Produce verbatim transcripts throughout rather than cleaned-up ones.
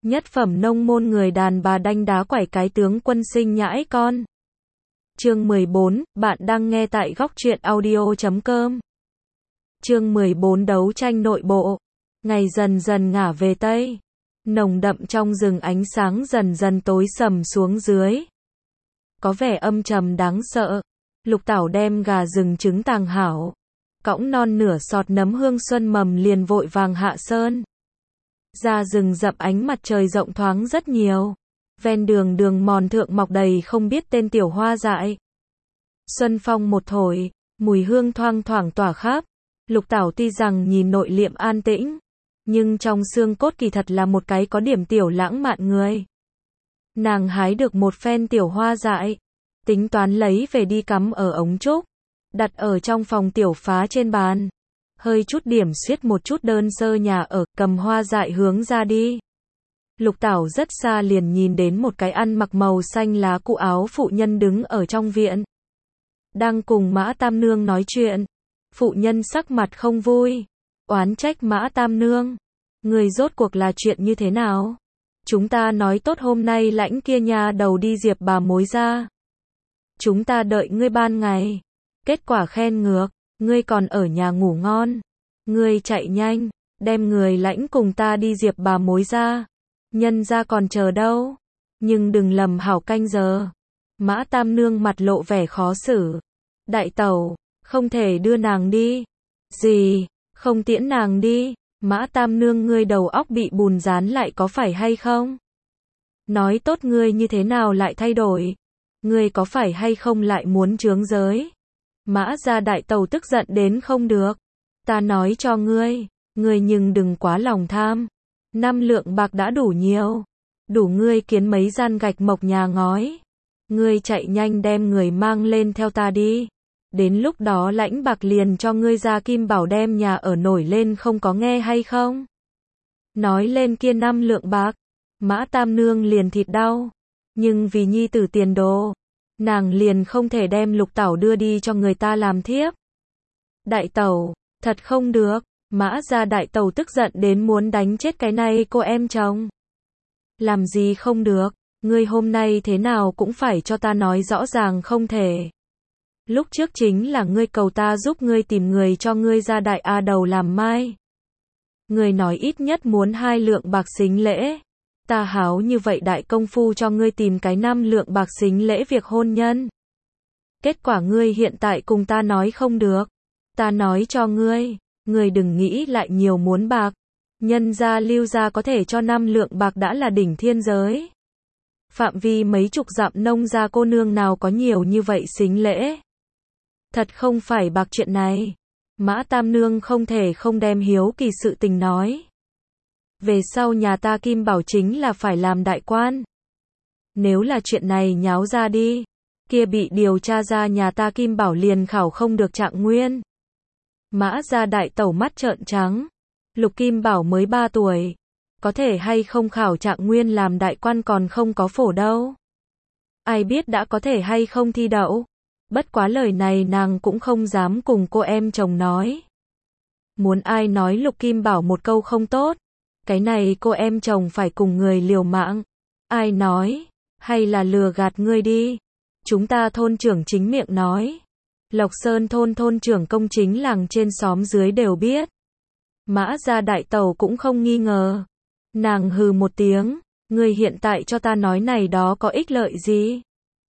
Nhất phẩm nông môn người đàn bà đanh đá quẩy cái tướng quân sinh nhãi con. Chương mười bốn, bạn đang nghe tại góc truyện audio chấm com. Chương mười bốn đấu tranh nội bộ. Ngày dần dần ngả về Tây. Nồng đậm trong rừng ánh sáng dần dần tối sầm xuống dưới. Có vẻ âm trầm đáng sợ. Lục Tảo đem gà rừng trứng tàng hảo. Cõng non nửa sọt nấm hương xuân mầm liền vội vàng hạ sơn. Ra rừng rậm ánh mặt trời rộng thoáng rất nhiều. Ven đường đường mòn thượng mọc đầy không biết tên tiểu hoa dại. Xuân phong một thổi, mùi hương thoang thoảng tỏa khắp. Lục Tảo tuy rằng nhìn nội liệm an tĩnh, nhưng trong xương cốt kỳ thật là một cái có điểm tiểu lãng mạn người. Nàng hái được một phen tiểu hoa dại, tính toán lấy về đi cắm ở ống trúc, đặt ở trong phòng tiểu phá trên bàn. Hơi chút điểm xuyết một chút đơn sơ nhà ở, cầm hoa dại hướng ra đi. Lục Tảo rất xa liền nhìn đến một cái ăn mặc màu xanh lá cụ áo phụ nhân đứng ở trong viện. Đang cùng Mã Tam Nương nói chuyện. Phụ nhân sắc mặt không vui, oán trách Mã Tam Nương. Người rốt cuộc là chuyện như thế nào? Chúng ta nói tốt hôm nay lãnh kia nha đầu đi Diệp bà mối ra. Chúng ta đợi ngươi ban ngày. Kết quả khen ngược, ngươi còn ở nhà ngủ ngon. Ngươi chạy nhanh, đem người lãnh cùng ta đi Diệp bà mối ra. Nhân ra còn chờ đâu. Nhưng đừng lầm hảo canh giờ. Mã Tam Nương mặt lộ vẻ khó xử. Đại tẩu, không thể đưa nàng đi. Gì, không tiễn nàng đi. Mã Tam Nương ngươi đầu óc bị bùn dán lại có phải hay không? Nói tốt ngươi như thế nào lại thay đổi? Ngươi có phải hay không lại muốn chướng giới? Mã gia đại tẩu tức giận đến không được. Ta nói cho ngươi, ngươi nhưng đừng quá lòng tham. Năm lượng bạc đã đủ nhiều. Đủ ngươi kiến mấy gian gạch mộc nhà ngói. Ngươi chạy nhanh đem người mang lên theo ta đi. Đến lúc đó lãnh bạc liền cho ngươi ra kim bảo đem nhà ở nổi lên không có nghe hay không? Nói lên kia năm lượng bạc. Mã Tam Nương liền thịt đau. Nhưng vì nhi tử tiền đồ, nàng liền không thể đem Lục Tảo đưa đi cho người ta làm thiếp. Đại tẩu, thật không được. Mã gia đại tẩu tức giận đến muốn đánh chết cái này cô em chồng. Làm gì không được, ngươi hôm nay thế nào cũng phải cho ta nói rõ ràng không thể. Lúc trước chính là ngươi cầu ta giúp ngươi tìm người cho ngươi ra đại A đầu làm mai. Ngươi nói ít nhất muốn hai lượng bạc xính lễ. Ta háo như vậy đại công phu cho ngươi tìm cái năm lượng bạc xính lễ việc hôn nhân. Kết quả ngươi hiện tại cùng ta nói không được. Ta nói cho ngươi, ngươi đừng nghĩ lại nhiều muốn bạc. Nhân gia Lưu gia có thể cho năm lượng bạc đã là đỉnh thiên giới. Phạm vi mấy chục dặm nông gia cô nương nào có nhiều như vậy xính lễ. Thật không phải bạc chuyện này. Mã Tam Nương không thể không đem hiếu kỳ sự tình nói. Về sau nhà ta Kim Bảo chính là phải làm đại quan. Nếu là chuyện này nháo ra đi, kia bị điều tra ra nhà ta Kim Bảo liền khảo không được trạng nguyên. Mã gia đại tẩu mắt trợn trắng. Lục Kim Bảo mới ba tuổi. Có thể hay không khảo trạng nguyên làm đại quan còn không có phổ đâu. Ai biết đã có thể hay không thi đậu. Bất quá lời này nàng cũng không dám cùng cô em chồng nói. Muốn ai nói Lục Kim Bảo một câu không tốt. Cái này cô em chồng phải cùng người liều mạng. Ai nói, hay là lừa gạt ngươi đi. Chúng ta thôn trưởng chính miệng nói. Lộc Sơn thôn thôn trưởng công chính làng trên xóm dưới đều biết. Mã gia đại tẩu cũng không nghi ngờ. Nàng hừ một tiếng, ngươi hiện tại cho ta nói này đó có ích lợi gì?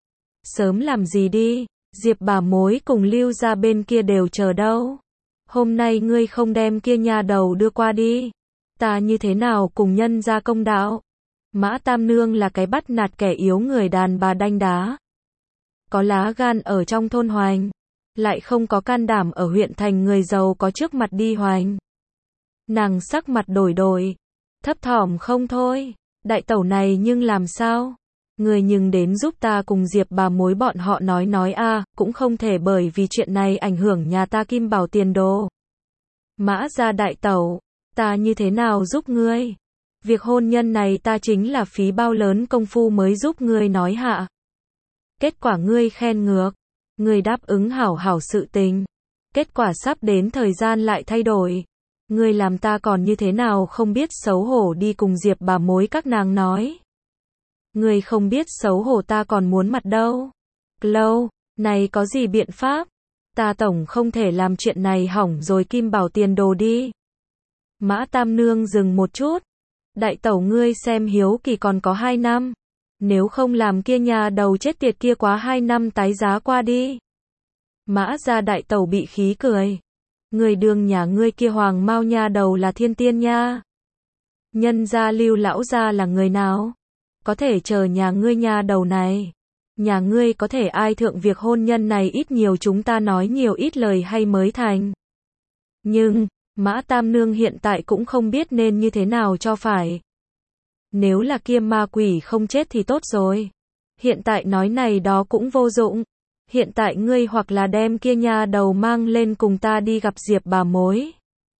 Sớm làm gì đi, Diệp bà mối cùng Lưu gia bên kia đều chờ đâu. Hôm nay ngươi không đem kia nha đầu đưa qua đi. Ta như thế nào cùng nhân gia công đạo? Mã Tam Nương là cái bắt nạt kẻ yếu người đàn bà đanh đá. Có lá gan ở trong thôn hoành, lại không có can đảm ở huyện thành người giàu có trước mặt đi hoành. Nàng sắc mặt đổi đổi, thấp thỏm không thôi. Đại tẩu này nhưng làm sao? Người nhưng đến giúp ta cùng Diệp bà mối bọn họ nói nói a, à, cũng không thể bởi vì chuyện này ảnh hưởng nhà ta Kim Bảo tiền đồ. Mã gia đại tẩu, ta như thế nào giúp ngươi? Việc hôn nhân này ta chính là phí bao lớn công phu mới giúp ngươi nói hạ. Kết quả ngươi khen ngược, ngươi đáp ứng hảo hảo sự tình. Kết quả sắp đến thời gian lại thay đổi. Ngươi làm ta còn như thế nào không biết xấu hổ đi cùng Diệp bà mối các nàng nói. Ngươi không biết xấu hổ ta còn muốn mặt đâu. Lâu, này có gì biện pháp? Ta tổng không thể làm chuyện này hỏng rồi Kim Bảo tiền đồ đi. Mã Tam Nương dừng một chút. Đại tẩu ngươi xem hiếu kỳ còn có hai năm. Nếu không làm kia nhà đầu chết tiệt kia quá hai năm tái giá qua đi. Mã gia đại tẩu bị khí cười. Người đường nhà ngươi kia hoàng mau nha đầu là thiên tiên nha. Nhân gia Lưu lão gia là người nào? Có thể chờ nhà ngươi nha đầu này. Nhà ngươi có thể ai thượng việc hôn nhân này ít nhiều chúng ta nói nhiều ít lời hay mới thành. Nhưng, Mã Tam Nương hiện tại cũng không biết nên như thế nào cho phải. Nếu là kia ma quỷ không chết thì tốt rồi. Hiện tại nói này đó cũng vô dụng. Hiện tại ngươi hoặc là đem kia nha đầu mang lên cùng ta đi gặp Diệp bà mối.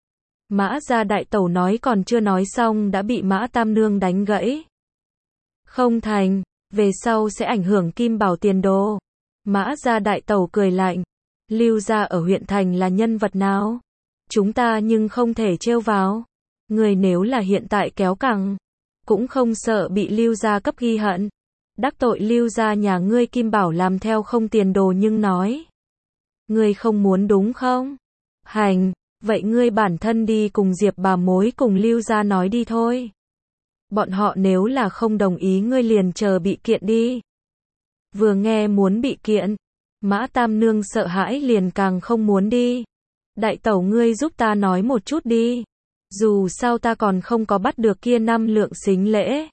Mã gia đại tẩu nói còn chưa nói xong đã bị Mã Tam Nương đánh gãy. Không thành, về sau sẽ ảnh hưởng Kim Bảo tiền đồ. Mã gia đại tẩu cười lạnh. Lưu gia ở huyện thành là nhân vật nào? Chúng ta nhưng không thể trêu vào. Người nếu là hiện tại kéo cẳng, cũng không sợ bị Lưu gia cấp ghi hận. Đắc tội Lưu gia nhà ngươi Kim Bảo làm theo không tiền đồ nhưng nói. Ngươi không muốn đúng không? Hành, vậy ngươi bản thân đi cùng Diệp bà mối cùng Lưu gia nói đi thôi. Bọn họ nếu là không đồng ý ngươi liền chờ bị kiện đi. Vừa nghe muốn bị kiện, Mã Tam Nương sợ hãi liền càng không muốn đi. Đại tẩu ngươi giúp ta nói một chút đi. Dù sao ta còn không có bắt được kia năm lượng sính lễ.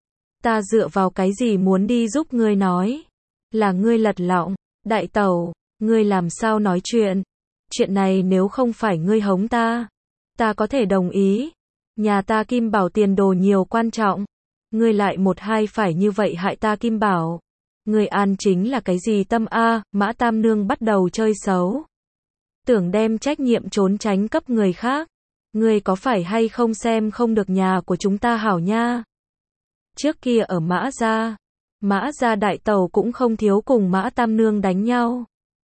Ta dựa vào cái gì muốn đi giúp ngươi nói. Là ngươi lật lọng. Đại tẩu, ngươi làm sao nói chuyện. Chuyện này nếu không phải ngươi hống ta, ta có thể đồng ý. Nhà ta Kim Bảo tiền đồ nhiều quan trọng. Ngươi lại một hai phải như vậy hại ta Kim Bảo. Ngươi an chính là cái gì tâm a? Mã Tam Nương bắt đầu chơi xấu. Tưởng đem trách nhiệm trốn tránh cấp người khác. Ngươi có phải hay không xem không được nhà của chúng ta hảo nha? Trước kia ở Mã gia, Mã gia đại tẩu cũng không thiếu cùng Mã Tam Nương đánh nhau.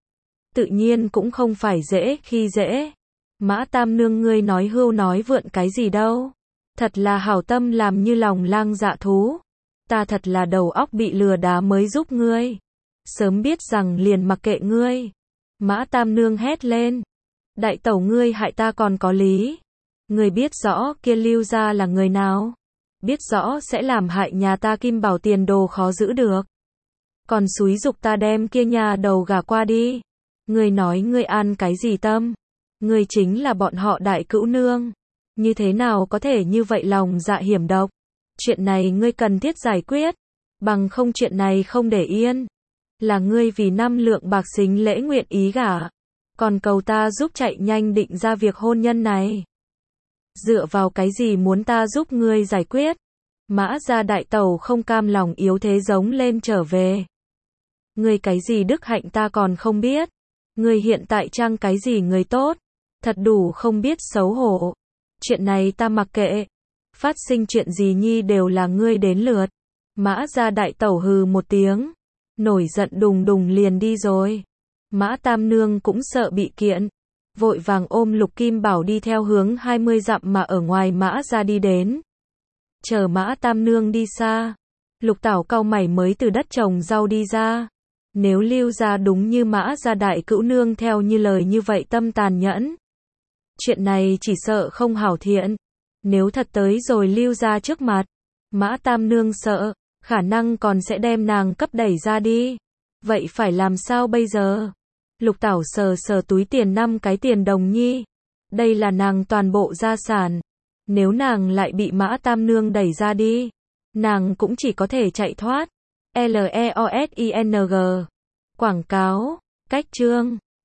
Tự nhiên cũng không phải dễ khi dễ. Mã Tam Nương ngươi nói hưu nói vượn cái gì đâu. Thật là hảo tâm làm như lòng lang dạ thú. Ta thật là đầu óc bị lừa đá mới giúp ngươi. Sớm biết rằng liền mặc kệ ngươi. Mã Tam Nương hét lên. Đại tẩu ngươi hại ta còn có lý. Ngươi biết rõ kia Lưu gia là người nào. Biết rõ sẽ làm hại nhà ta Kim Bảo tiền đồ khó giữ được. Còn xúi giục ta đem kia nhà đầu gả qua đi. Ngươi nói ngươi an cái gì tâm. Ngươi chính là bọn họ đại cữu nương. Như thế nào có thể như vậy lòng dạ hiểm độc. Chuyện này ngươi cần thiết giải quyết. Bằng không chuyện này không để yên. Là ngươi vì năm lượng bạc sính lễ nguyện ý gả. Còn cầu ta giúp chạy nhanh định ra việc hôn nhân này. Dựa vào cái gì muốn ta giúp ngươi giải quyết? Mã gia đại tẩu không cam lòng yếu thế giống lên trở về. Ngươi cái gì đức hạnh ta còn không biết. Ngươi hiện tại trang cái gì người tốt. Thật đủ không biết xấu hổ. Chuyện này ta mặc kệ. Phát sinh chuyện gì nhi đều là ngươi đến lượt. Mã gia đại tẩu hừ một tiếng. Nổi giận đùng đùng liền đi rồi. Mã Tam Nương cũng sợ bị kiện. Vội vàng ôm Lục Kim Bảo đi theo hướng hai mươi dặm mà ở ngoài Mã gia đi đến. Chờ Mã Tam Nương đi xa. Lục Tảo cau mày mới từ đất trồng rau đi ra. Nếu Lưu gia đúng như Mã gia đại cữu nương theo như lời như vậy tâm tàn nhẫn. Chuyện này chỉ sợ không hảo thiện. Nếu thật tới rồi Lưu gia trước mặt. Mã Tam Nương sợ. Khả năng còn sẽ đem nàng cấp đẩy ra đi. Vậy phải làm sao bây giờ? Lục Tảo sờ sờ túi tiền năm cái tiền đồng nhi. Đây là nàng toàn bộ gia sản. Nếu nàng lại bị Mã Tam Nương đẩy ra đi. Nàng cũng chỉ có thể chạy thoát. L E O S I N G. Quảng cáo. Cách chương.